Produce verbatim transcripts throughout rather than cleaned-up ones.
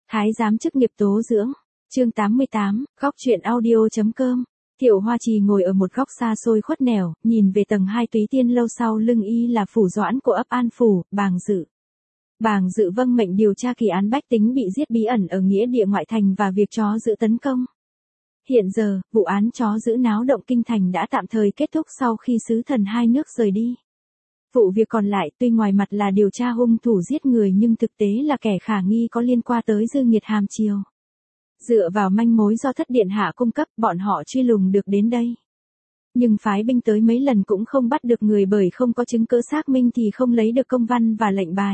Thái giám chức nghiệp tố dưỡng. Chương tám mươi tám, góc truyện audio.com. Thiệu Hoa Trì ngồi ở một góc xa xôi khuất nẻo, nhìn về tầng hai Túy Tiên lâu, sau lưng y là phủ doãn của ấp An Phủ, Bàng Dự. Bàng Dự vâng mệnh điều tra kỳ án bách tính bị giết bí ẩn ở nghĩa địa ngoại thành và việc chó giữ tấn công. Hiện giờ, vụ án chó giữ náo động kinh thành đã tạm thời kết thúc sau khi sứ thần hai nước rời đi. Vụ việc còn lại tuy ngoài mặt là điều tra hung thủ giết người nhưng thực tế là kẻ khả nghi có liên quan tới Dư Nghiệt Hàm Triều. Dựa vào manh mối do thất điện hạ cung cấp, bọn họ truy lùng được đến đây. Nhưng phái binh tới mấy lần cũng không bắt được người, bởi không có chứng cứ xác minh thì không lấy được công văn và lệnh bài.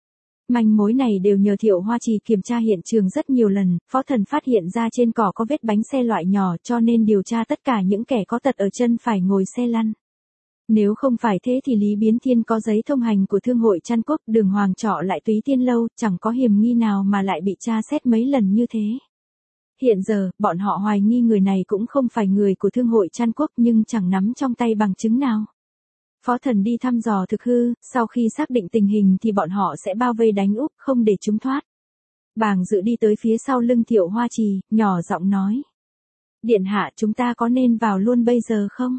Manh mối này đều nhờ Thiệu Hoa Trì kiểm tra hiện trường rất nhiều lần, phó thần phát hiện ra trên cỏ có vết bánh xe loại nhỏ, cho nên điều tra tất cả những kẻ có tật ở chân phải ngồi xe lăn. Nếu không phải thế thì Lý Biến Thiên có giấy thông hành của Thương hội Trăn Quốc, đường hoàng trọ lại Túy Tiên lâu, chẳng có hiểm nghi nào mà lại bị tra xét mấy lần như thế. Hiện giờ, bọn họ hoài nghi người này cũng không phải người của Thương hội Trăn Quốc, nhưng chẳng nắm trong tay bằng chứng nào. Phó thần đi thăm dò thực hư, sau khi xác định tình hình thì bọn họ sẽ bao vây đánh úp, không để chúng thoát. Bàng Dự đi tới phía sau lưng Thiệu Hoa Trì, nhỏ giọng nói. Điện hạ, chúng ta có nên vào luôn bây giờ không?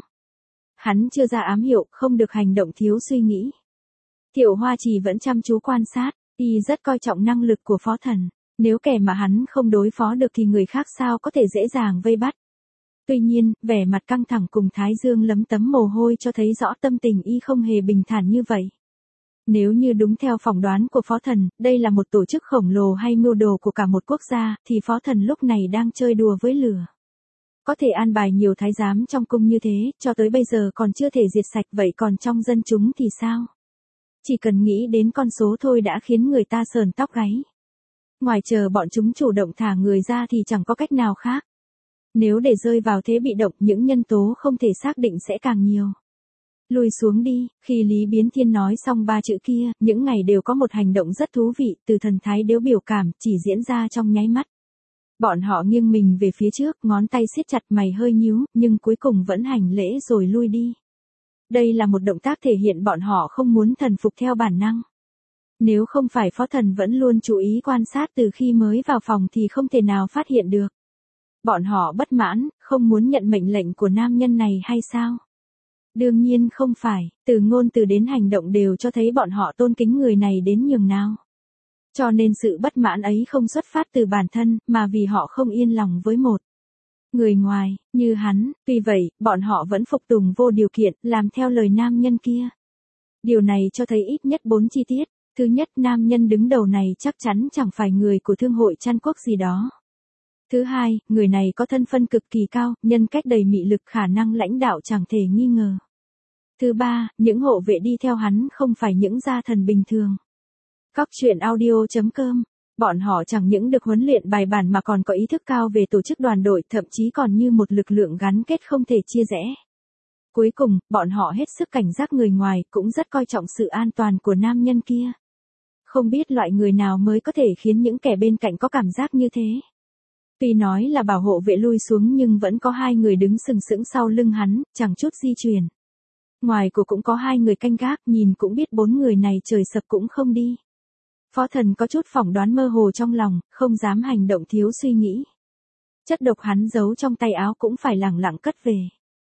Hắn chưa ra ám hiệu, không được hành động thiếu suy nghĩ. Thiệu Hoa Trì vẫn chăm chú quan sát, y rất coi trọng năng lực của phó thần. Nếu kẻ mà hắn không đối phó được thì người khác sao có thể dễ dàng vây bắt. Tuy nhiên, vẻ mặt căng thẳng cùng thái dương lấm tấm mồ hôi cho thấy rõ tâm tình y không hề bình thản như vậy. Nếu như đúng theo phỏng đoán của phó thần, đây là một tổ chức khổng lồ hay mưu đồ của cả một quốc gia, thì phó thần lúc này đang chơi đùa với lửa. Có thể an bài nhiều thái giám trong cung như thế, cho tới bây giờ còn chưa thể diệt sạch, vậy còn trong dân chúng thì sao? Chỉ cần nghĩ đến con số thôi đã khiến người ta sờn tóc gáy. Ngoài chờ bọn chúng chủ động thả người ra thì chẳng có cách nào khác. Nếu để rơi vào thế bị động, những nhân tố không thể xác định sẽ càng nhiều. Lùi xuống đi, khi Lý Biến Thiên nói xong ba chữ kia, những ngày đều có một hành động rất thú vị, từ thần thái đến biểu cảm, chỉ diễn ra trong nháy mắt. Bọn họ nghiêng mình về phía trước, ngón tay siết chặt, mày hơi nhíu, nhưng cuối cùng vẫn hành lễ rồi lui đi. Đây là một động tác thể hiện bọn họ không muốn thần phục theo bản năng. Nếu không phải phó thần vẫn luôn chú ý quan sát từ khi mới vào phòng thì không thể nào phát hiện được. Bọn họ bất mãn, không muốn nhận mệnh lệnh của nam nhân này hay sao? Đương nhiên không phải, từ ngôn từ đến hành động đều cho thấy bọn họ tôn kính người này đến nhường nào. Cho nên sự bất mãn ấy không xuất phát từ bản thân, mà vì họ không yên lòng với một người ngoài, như hắn. Tuy vậy, bọn họ vẫn phục tùng vô điều kiện, làm theo lời nam nhân kia. Điều này cho thấy ít nhất bốn chi tiết. Thứ nhất, nam nhân đứng đầu này chắc chắn chẳng phải người của Thương hội Trăn Quốc gì đó. Thứ hai, người này có thân phận cực kỳ cao, nhân cách đầy mị lực, khả năng lãnh đạo chẳng thể nghi ngờ. Thứ ba, những hộ vệ đi theo hắn không phải những gia thần bình thường. Góc truyện audio.com. Bọn họ chẳng những được huấn luyện bài bản mà còn có ý thức cao về tổ chức đoàn đội, thậm chí còn như một lực lượng gắn kết không thể chia rẽ. Cuối cùng, bọn họ hết sức cảnh giác người ngoài, cũng rất coi trọng sự an toàn của nam nhân kia. Không biết loại người nào mới có thể khiến những kẻ bên cạnh có cảm giác như thế. Tuy nói là bảo hộ vệ lui xuống nhưng vẫn có hai người đứng sừng sững sau lưng hắn, chẳng chút di chuyển. Ngoài của cũng có hai người canh gác, nhìn cũng biết bốn người này trời sập cũng không đi. Phó thần có chút phỏng đoán mơ hồ trong lòng, không dám hành động thiếu suy nghĩ. Chất độc hắn giấu trong tay áo cũng phải lẳng lặng cất về.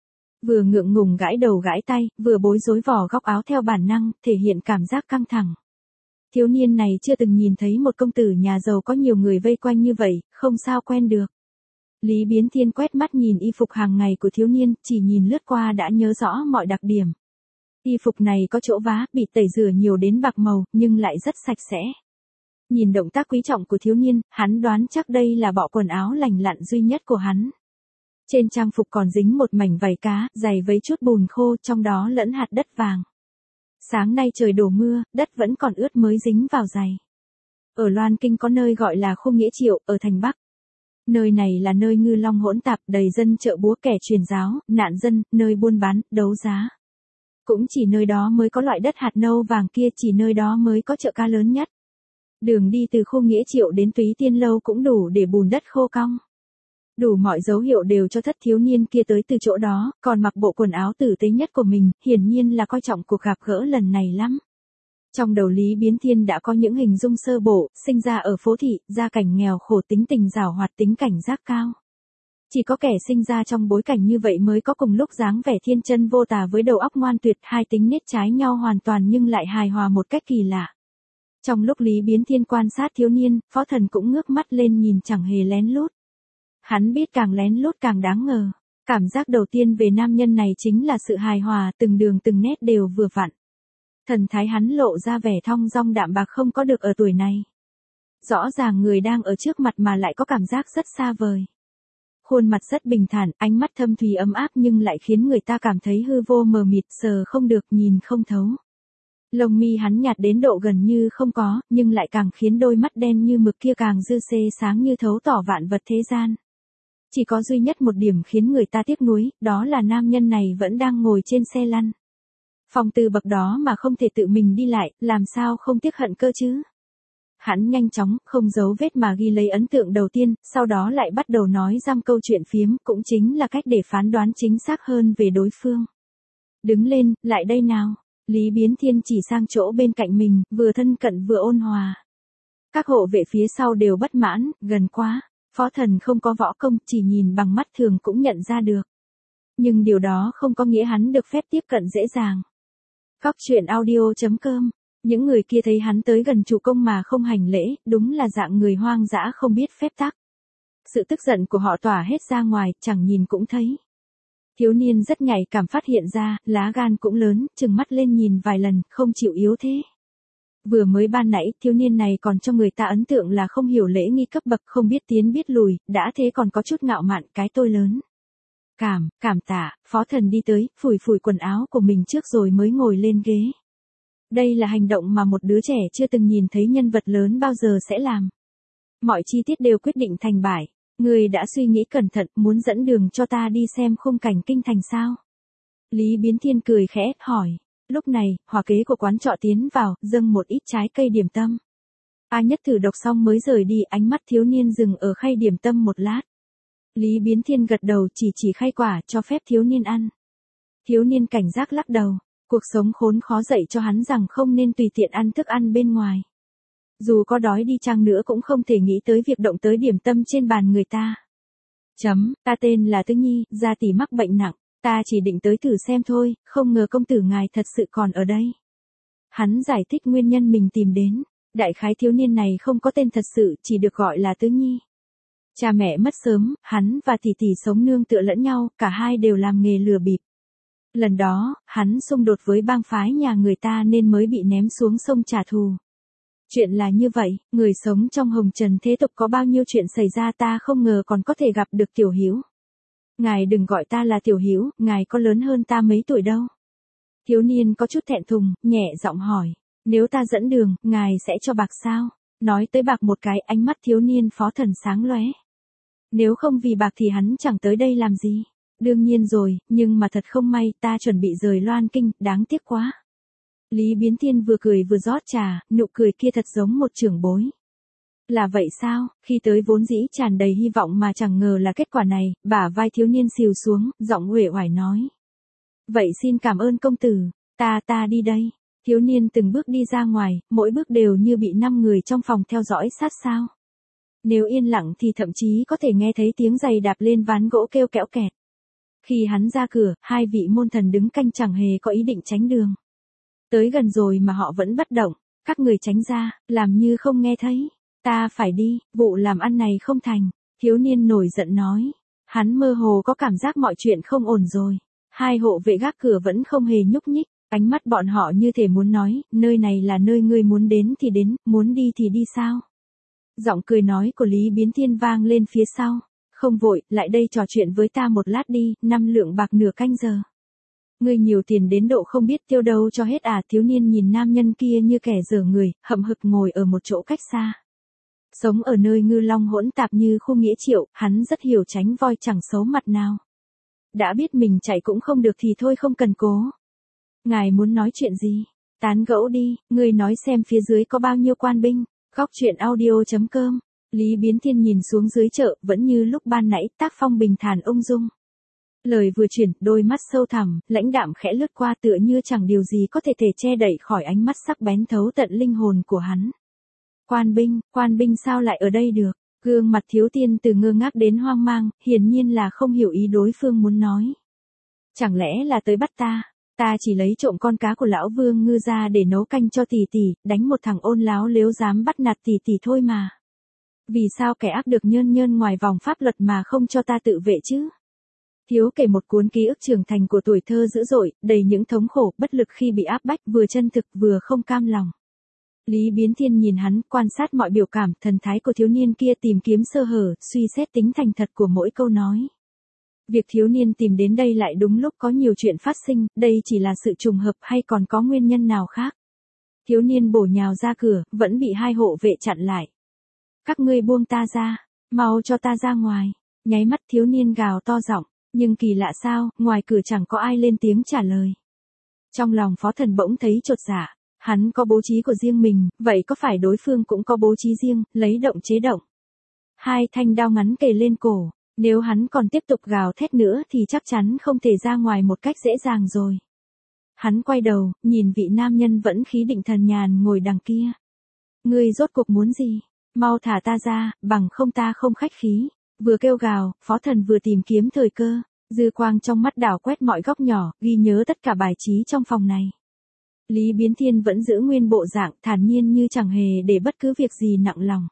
Vừa ngượng ngùng gãi đầu gãi tay, vừa bối rối vò góc áo theo bản năng, thể hiện cảm giác căng thẳng. Thiếu niên này chưa từng nhìn thấy một công tử nhà giàu có nhiều người vây quanh như vậy, không sao quen được. Lý Biến Thiên quét mắt nhìn y phục hàng ngày của thiếu niên, chỉ nhìn lướt qua đã nhớ rõ mọi đặc điểm. Y phục này có chỗ vá, bị tẩy rửa nhiều đến bạc màu, nhưng lại rất sạch sẽ. Nhìn động tác quý trọng của thiếu niên, hắn đoán chắc đây là bộ quần áo lành lặn duy nhất của hắn. Trên trang phục còn dính một mảnh vảy cá, dày với chút bùn khô, trong đó lẫn hạt đất vàng. Sáng nay trời đổ mưa, đất vẫn còn ướt mới dính vào giày. Ở Loan Kinh có nơi gọi là Khu Nghĩa Triệu, ở thành Bắc. Nơi này là nơi ngư long hỗn tạp, đầy dân chợ búa, kẻ truyền giáo, nạn dân, nơi buôn bán, đấu giá. Cũng chỉ nơi đó mới có loại đất hạt nâu vàng kia, chỉ nơi đó mới có chợ cá lớn nhất. Đường đi từ Khu Nghĩa Triệu đến Túy Tiên lâu cũng đủ để bùn đất khô cong. Đủ mọi dấu hiệu đều cho thất thiếu niên kia tới từ chỗ đó, còn mặc bộ quần áo tử tế nhất của mình, hiển nhiên là coi trọng cuộc gặp gỡ lần này lắm. Trong đầu Lý Biến Thiên đã có những hình dung sơ bộ, sinh ra ở phố thị, gia cảnh nghèo khổ, tính tình giảo hoạt, tính cảnh giác cao. Chỉ có kẻ sinh ra trong bối cảnh như vậy mới có cùng lúc dáng vẻ thiên chân vô tà với đầu óc ngoan tuyệt, hai tính nết trái nhau hoàn toàn nhưng lại hài hòa một cách kỳ lạ. Trong lúc Lý Biến Thiên quan sát thiếu niên, Phó Thần cũng ngước mắt lên nhìn chẳng hề lén lút. Hắn biết càng lén lút càng đáng ngờ. Cảm giác đầu tiên về nam nhân này chính là sự hài hòa, từng đường từng nét đều vừa vặn. Thần thái hắn lộ ra vẻ thong dong đạm bạc không có được ở tuổi này. Rõ ràng người đang ở trước mặt mà lại có cảm giác rất xa vời. Khuôn mặt rất bình thản, ánh mắt thâm thúy ấm áp nhưng lại khiến người ta cảm thấy hư vô mờ mịt, sờ không được, nhìn không thấu. Lông mi hắn nhạt đến độ gần như không có, nhưng lại càng khiến đôi mắt đen như mực kia càng dư xê sáng như thấu tỏ vạn vật thế gian. Chỉ có duy nhất một điểm khiến người ta tiếc nuối, đó là nam nhân này vẫn đang ngồi trên xe lăn. Phong tư bậc đó mà không thể tự mình đi lại, làm sao không tiếc hận cơ chứ? Hắn nhanh chóng, không giấu vết mà ghi lấy ấn tượng đầu tiên, sau đó lại bắt đầu nói giam câu chuyện phiếm, cũng chính là cách để phán đoán chính xác hơn về đối phương. Đứng lên, lại đây nào. Lý Biến Thiên chỉ sang chỗ bên cạnh mình, vừa thân cận vừa ôn hòa. Các hộ vệ phía sau đều bất mãn, gần quá. Phó Thần không có võ công, chỉ nhìn bằng mắt thường cũng nhận ra được. Nhưng điều đó không có nghĩa hắn được phép tiếp cận dễ dàng. Góc truyện audio chấm com. Những người kia thấy hắn tới gần chủ công mà không hành lễ, đúng là dạng người hoang dã không biết phép tắc. Sự tức giận của họ tỏa hết ra ngoài, chẳng nhìn cũng thấy. Thiếu niên rất nhạy cảm phát hiện ra, lá gan cũng lớn, trừng mắt lên nhìn vài lần, không chịu yếu thế. Vừa mới ban nãy, thiếu niên này còn cho người ta ấn tượng là không hiểu lễ nghi cấp bậc, không biết tiến biết lùi, đã thế còn có chút ngạo mạn, cái tôi lớn. Cảm, cảm tạ, Phó Thần đi tới, phủi phủi quần áo của mình trước rồi mới ngồi lên ghế. Đây là hành động mà một đứa trẻ chưa từng nhìn thấy nhân vật lớn bao giờ sẽ làm. Mọi chi tiết đều quyết định thành bại. Người đã suy nghĩ cẩn thận, muốn dẫn đường cho ta đi xem khung cảnh kinh thành sao? Lý Biến Thiên cười khẽ, hỏi. Lúc này, hòa kế của quán trọ tiến vào, dâng một ít trái cây điểm tâm. A Nhất thử độc xong mới rời đi, ánh mắt thiếu niên dừng ở khay điểm tâm một lát. Lý Biến Thiên gật đầu, chỉ chỉ khay quả, cho phép thiếu niên ăn. Thiếu niên cảnh giác lắc đầu. Cuộc sống khốn khó dạy cho hắn rằng không nên tùy tiện ăn thức ăn bên ngoài. Dù có đói đi chăng nữa cũng không thể nghĩ tới việc động tới điểm tâm trên bàn người ta. Chấm, ta tên là Tư Nhi, gia tỷ mắc bệnh nặng, ta chỉ định tới thử xem thôi, không ngờ công tử ngài thật sự còn ở đây. Hắn giải thích nguyên nhân mình tìm đến, đại khái thiếu niên này không có tên thật sự, chỉ được gọi là Tư Nhi. Cha mẹ mất sớm, hắn và tỷ tỷ sống nương tựa lẫn nhau, cả hai đều làm nghề lừa bịp. Lần đó, hắn xung đột với bang phái nhà người ta nên mới bị ném xuống sông trả thù. Chuyện là như vậy, người sống trong hồng trần thế tục có bao nhiêu chuyện xảy ra ta không ngờ còn có thể gặp được Tiểu Hiếu. Ngài đừng gọi ta là Tiểu Hiếu, ngài có lớn hơn ta mấy tuổi đâu. Thiếu niên có chút thẹn thùng, nhẹ giọng hỏi, nếu ta dẫn đường, ngài sẽ cho bạc sao? Nói tới bạc một cái, ánh mắt thiếu niên Phó Thần sáng lóe. Nếu không vì bạc thì hắn chẳng tới đây làm gì. Đương nhiên rồi, nhưng mà thật không may, ta chuẩn bị rời Loan Kinh, đáng tiếc quá. Lý Biến Thiên vừa cười vừa rót trà, nụ cười kia thật giống một trưởng bối. Là vậy sao, khi tới vốn dĩ tràn đầy hy vọng mà chẳng ngờ là kết quả này, bả vai thiếu niên xìu xuống, giọng uể oải nói. Vậy xin cảm ơn công tử, ta ta đi đây. Thiếu niên từng bước đi ra ngoài, mỗi bước đều như bị năm người trong phòng theo dõi sát sao. Nếu yên lặng thì thậm chí có thể nghe thấy tiếng giày đạp lên ván gỗ kêu kẽo kẹt. Khi hắn ra cửa, hai vị môn thần đứng canh chẳng hề có ý định tránh đường. Tới gần rồi mà họ vẫn bất động, các người tránh ra, làm như không nghe thấy. Ta phải đi, vụ làm ăn này không thành. Thiếu niên nổi giận nói. Hắn mơ hồ có cảm giác mọi chuyện không ổn rồi. Hai hộ vệ gác cửa vẫn không hề nhúc nhích, ánh mắt bọn họ như thể muốn nói, nơi này là nơi ngươi muốn đến thì đến, muốn đi thì đi sao. Giọng cười nói của Lý Biến Thiên vang lên phía sau. Không vội, lại đây trò chuyện với ta một lát đi, năm lượng bạc nửa canh giờ. Ngươi nhiều tiền đến độ không biết tiêu đâu cho hết à? Thiếu niên nhìn nam nhân kia như kẻ dở người, hậm hực ngồi ở một chỗ cách xa. Sống ở nơi ngư long hỗn tạp như khu nghĩa triệu, hắn rất hiểu tránh voi chẳng xấu mặt nào. Đã biết mình chạy cũng không được thì thôi không cần cố. Ngài muốn nói chuyện gì? Tán gẫu đi, ngươi nói xem phía dưới có bao nhiêu quan binh. Góc truyện audio chấm com. Lý Biến Thiên nhìn xuống dưới chợ, vẫn như lúc ban nãy, tác phong bình thản ung dung. Lời vừa chuyển, đôi mắt sâu thẳm, lãnh đạm khẽ lướt qua tựa như chẳng điều gì có thể thể che đậy khỏi ánh mắt sắc bén thấu tận linh hồn của hắn. Quan binh, quan binh sao lại ở đây được? Gương mặt thiếu tiên từ ngơ ngác đến hoang mang, hiển nhiên là không hiểu ý đối phương muốn nói. Chẳng lẽ là tới bắt ta? Ta chỉ lấy trộm con cá của lão Vương Ngư ra để nấu canh cho tỷ tỷ, đánh một thằng ôn láo lếu dám bắt nạt tỷ tỷ thôi mà. Vì sao kẻ ác được nhơn nhơn ngoài vòng pháp luật mà không cho ta tự vệ chứ? Thiếu kể một cuốn ký ức trưởng thành của tuổi thơ dữ dội, đầy những thống khổ, bất lực khi bị áp bách, vừa chân thực vừa không cam lòng. Lý Biến Thiên nhìn hắn, quan sát mọi biểu cảm, thần thái của thiếu niên kia, tìm kiếm sơ hở, suy xét tính thành thật của mỗi câu nói. Việc thiếu niên tìm đến đây lại đúng lúc có nhiều chuyện phát sinh, đây chỉ là sự trùng hợp hay còn có nguyên nhân nào khác? Thiếu niên bổ nhào ra cửa, vẫn bị hai hộ vệ chặn lại. Các ngươi buông ta ra, mau cho ta ra ngoài. Nháy mắt thiếu niên gào to giọng, nhưng kỳ lạ sao, ngoài cửa chẳng có ai lên tiếng trả lời. Trong lòng Phó Thần bỗng thấy chột dạ, hắn có bố trí của riêng mình, vậy có phải đối phương cũng có bố trí riêng, lấy động chế động. Hai thanh đao ngắn kề lên cổ, nếu hắn còn tiếp tục gào thét nữa thì chắc chắn không thể ra ngoài một cách dễ dàng rồi. Hắn quay đầu, nhìn vị nam nhân vẫn khí định thần nhàn ngồi đằng kia. Ngươi rốt cuộc muốn gì? Mau thả ta ra, bằng không ta không khách khí. Vừa kêu gào, Phó Thần vừa tìm kiếm thời cơ, dư quang trong mắt đảo quét mọi góc nhỏ, ghi nhớ tất cả bài trí trong phòng này. Lý Biến Thiên vẫn giữ nguyên bộ dạng thản nhiên như chẳng hề để bất cứ việc gì nặng lòng.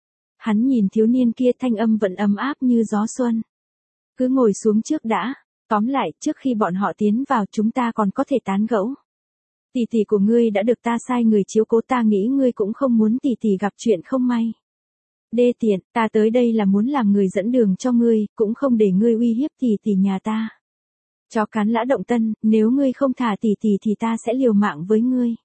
Hắn nhìn thiếu niên kia, thanh âm vẫn ấm áp như gió xuân. Cứ ngồi xuống trước đã, tóm lại, trước khi bọn họ tiến vào chúng ta còn có thể tán gẫu. Tỷ tỷ của ngươi đã được ta sai người chiếu cố, ta nghĩ ngươi cũng không muốn tỷ tỷ gặp chuyện không may. Đê tiện, ta tới đây là muốn làm người dẫn đường cho ngươi, cũng không để ngươi uy hiếp tỷ tỷ nhà ta. Chó cắn lã động tân, nếu ngươi không thả tỷ tỷ thì ta sẽ liều mạng với ngươi.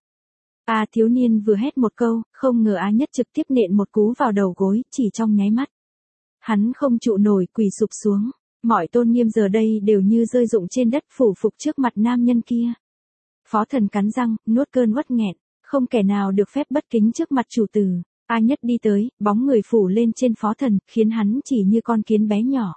A thiếu niên vừa hét một câu, không ngờ A Nhất trực tiếp nện một cú vào đầu gối, chỉ trong nháy mắt. Hắn không trụ nổi, quỳ sụp xuống, mọi tôn nghiêm giờ đây đều như rơi rụng trên đất, phủ phục trước mặt nam nhân kia. Phó Thần cắn răng, nuốt cơn uất nghẹn, không kẻ nào được phép bất kính trước mặt chủ tử. A Nhất đi tới, bóng người phủ lên trên Phó Thần, khiến hắn chỉ như con kiến bé nhỏ.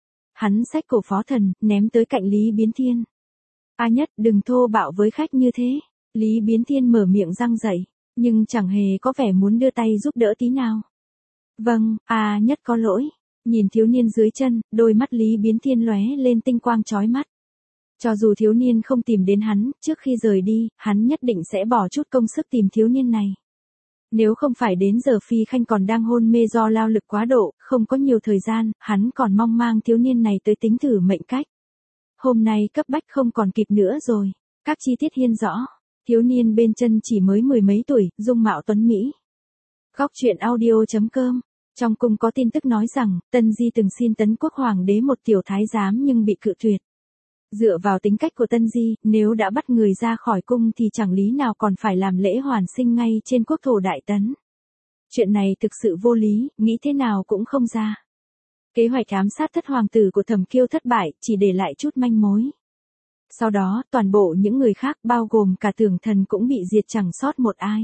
Hắn xách cổ Phó Thần, ném tới cạnh Lý Biến Thiên. A Nhất, đừng thô bạo với khách như thế. Lý Biến Thiên mở miệng răng dậy, nhưng chẳng hề có vẻ muốn đưa tay giúp đỡ tí nào. Vâng, A Nhất có lỗi. Nhìn thiếu niên dưới chân, đôi mắt Lý Biến Thiên lóe lên tinh quang chói mắt. Cho dù thiếu niên không tìm đến hắn, trước khi rời đi, hắn nhất định sẽ bỏ chút công sức tìm thiếu niên này. Nếu không phải đến giờ Phi Khanh còn đang hôn mê do lao lực quá độ, không có nhiều thời gian, hắn còn mong mang thiếu niên này tới tính thử mệnh cách. Hôm nay cấp bách không còn kịp nữa rồi. Các chi tiết hiên rõ. Thiếu niên bên chân chỉ mới mười mấy tuổi, dung mạo tuấn mỹ. Góc truyện audio chấm com. Trong cung có tin tức nói rằng, Tân Di từng xin Tấn Quốc Hoàng đế một tiểu thái giám nhưng bị cự tuyệt. Dựa vào tính cách của Tân Di, nếu đã bắt người ra khỏi cung thì chẳng lý nào còn phải làm lễ hoàn sinh ngay trên quốc thổ Đại Tấn. Chuyện này thực sự vô lý, nghĩ thế nào cũng không ra. Kế hoạch ám sát thất hoàng tử của Thẩm Kiêu thất bại, chỉ để lại chút manh mối. Sau đó, toàn bộ những người khác bao gồm cả Tưởng Thần cũng bị diệt chẳng sót một ai.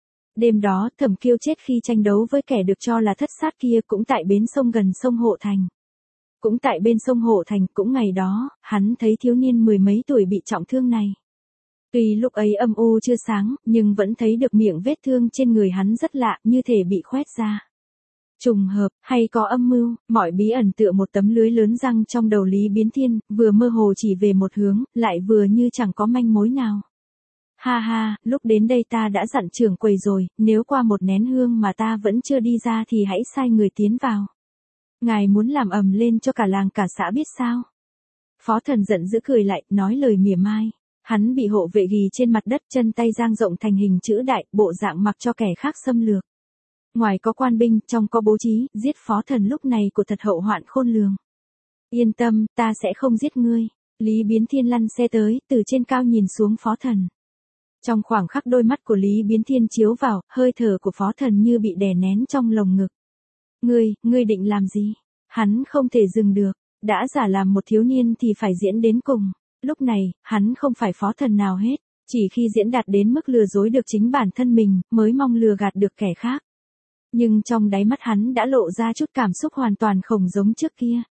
Đêm đó, Thẩm Kiêu chết khi tranh đấu với kẻ được cho là thất sát kia, cũng tại bến sông gần sông Hộ Thành. Cũng tại bên sông Hộ Thành, cũng ngày đó, hắn thấy thiếu niên mười mấy tuổi bị trọng thương này. Tuy lúc ấy âm u chưa sáng, nhưng vẫn thấy được miệng vết thương trên người hắn rất lạ, như thể bị khoét ra. Trùng hợp, hay có âm mưu, mọi bí ẩn tựa một tấm lưới lớn răng trong đầu Lý Biến Thiên, vừa mơ hồ chỉ về một hướng, lại vừa như chẳng có manh mối nào. Ha ha, lúc đến đây ta đã dặn trưởng quầy rồi, nếu qua một nén hương mà ta vẫn chưa đi ra thì hãy sai người tiến vào. Ngài muốn làm ầm lên cho cả làng cả xã biết sao? Phó Thần giận dữ cười lại, nói lời mỉa mai. Hắn bị hộ vệ ghì trên mặt đất, chân tay dang rộng thành hình chữ đại, bộ dạng mặc cho kẻ khác xâm lược. Ngoài có quan binh, trong có bố trí, giết Phó Thần lúc này của thật hậu hoạn khôn lường. Yên tâm, ta sẽ không giết ngươi. Lý Biến Thiên lăn xe tới, từ trên cao nhìn xuống Phó Thần. Trong khoảng khắc đôi mắt của Lý Biến Thiên chiếu vào, hơi thở của Phó Thần như bị đè nén trong lồng ngực. Ngươi, ngươi định làm gì? Hắn không thể dừng được, đã giả làm một thiếu niên thì phải diễn đến cùng. Lúc này, hắn không phải Phó Thần nào hết, chỉ khi diễn đạt đến mức lừa dối được chính bản thân mình, mới mong lừa gạt được kẻ khác. Nhưng trong đáy mắt hắn đã lộ ra chút cảm xúc hoàn toàn không giống trước kia.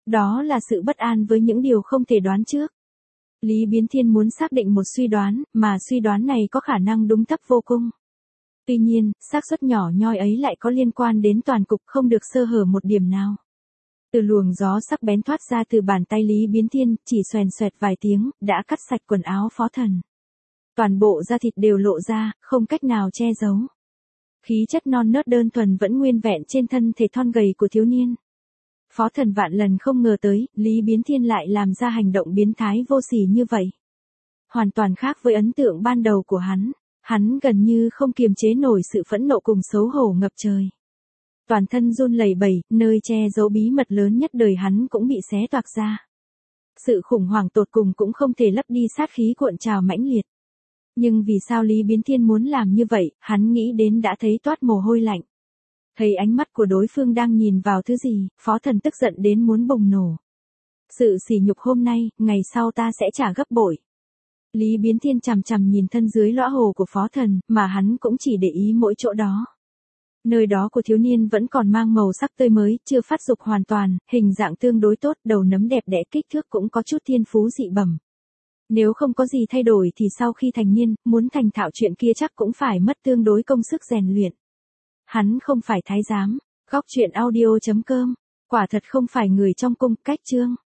Đó là sự bất an với những điều không thể đoán trước. Lý Biến Thiên muốn xác định một suy đoán, mà suy đoán này có khả năng đúng thấp vô cùng. Tuy nhiên, xác suất nhỏ nhoi ấy lại có liên quan đến toàn cục, không được sơ hở một điểm nào. Từ luồng gió sắc bén thoát ra từ bàn tay Lý Biến Thiên, chỉ xoèn xoẹt vài tiếng, đã cắt sạch quần áo Phó Thần. Toàn bộ da thịt đều lộ ra, không cách nào che giấu. Khí chất non nớt đơn thuần vẫn nguyên vẹn trên thân thể thon gầy của thiếu niên. Phó Thần vạn lần không ngờ tới, Lý Biến Thiên lại làm ra hành động biến thái vô sỉ như vậy. Hoàn toàn khác với ấn tượng ban đầu của hắn, hắn gần như không kiềm chế nổi sự phẫn nộ cùng xấu hổ ngập trời. Toàn thân run lẩy bẩy, nơi che giấu bí mật lớn nhất đời hắn cũng bị xé toạc ra. Sự khủng hoảng tột cùng cũng không thể lấp đi sát khí cuộn trào mãnh liệt. Nhưng vì sao Lý Biến Thiên muốn làm như vậy, hắn nghĩ đến đã thấy toát mồ hôi lạnh. Thấy ánh mắt của đối phương đang nhìn vào thứ gì, Phó Thần tức giận đến muốn bùng nổ. Sự sỉ nhục hôm nay, ngày sau ta sẽ trả gấp bội. Lý Biến Thiên chằm chằm nhìn thân dưới lõa hồ của Phó Thần, mà hắn cũng chỉ để ý mỗi chỗ đó. Nơi đó của thiếu niên vẫn còn mang màu sắc tươi mới, chưa phát dục hoàn toàn, hình dạng tương đối tốt, đầu nấm đẹp đẽ, kích thước cũng có chút thiên phú dị bẩm. Nếu không có gì thay đổi thì sau khi thành niên, muốn thành thạo chuyện kia chắc cũng phải mất tương đối công sức rèn luyện. Hắn không phải thái giám. Góc truyện audio chấm com. Quả thật không phải người trong cung. Cách chương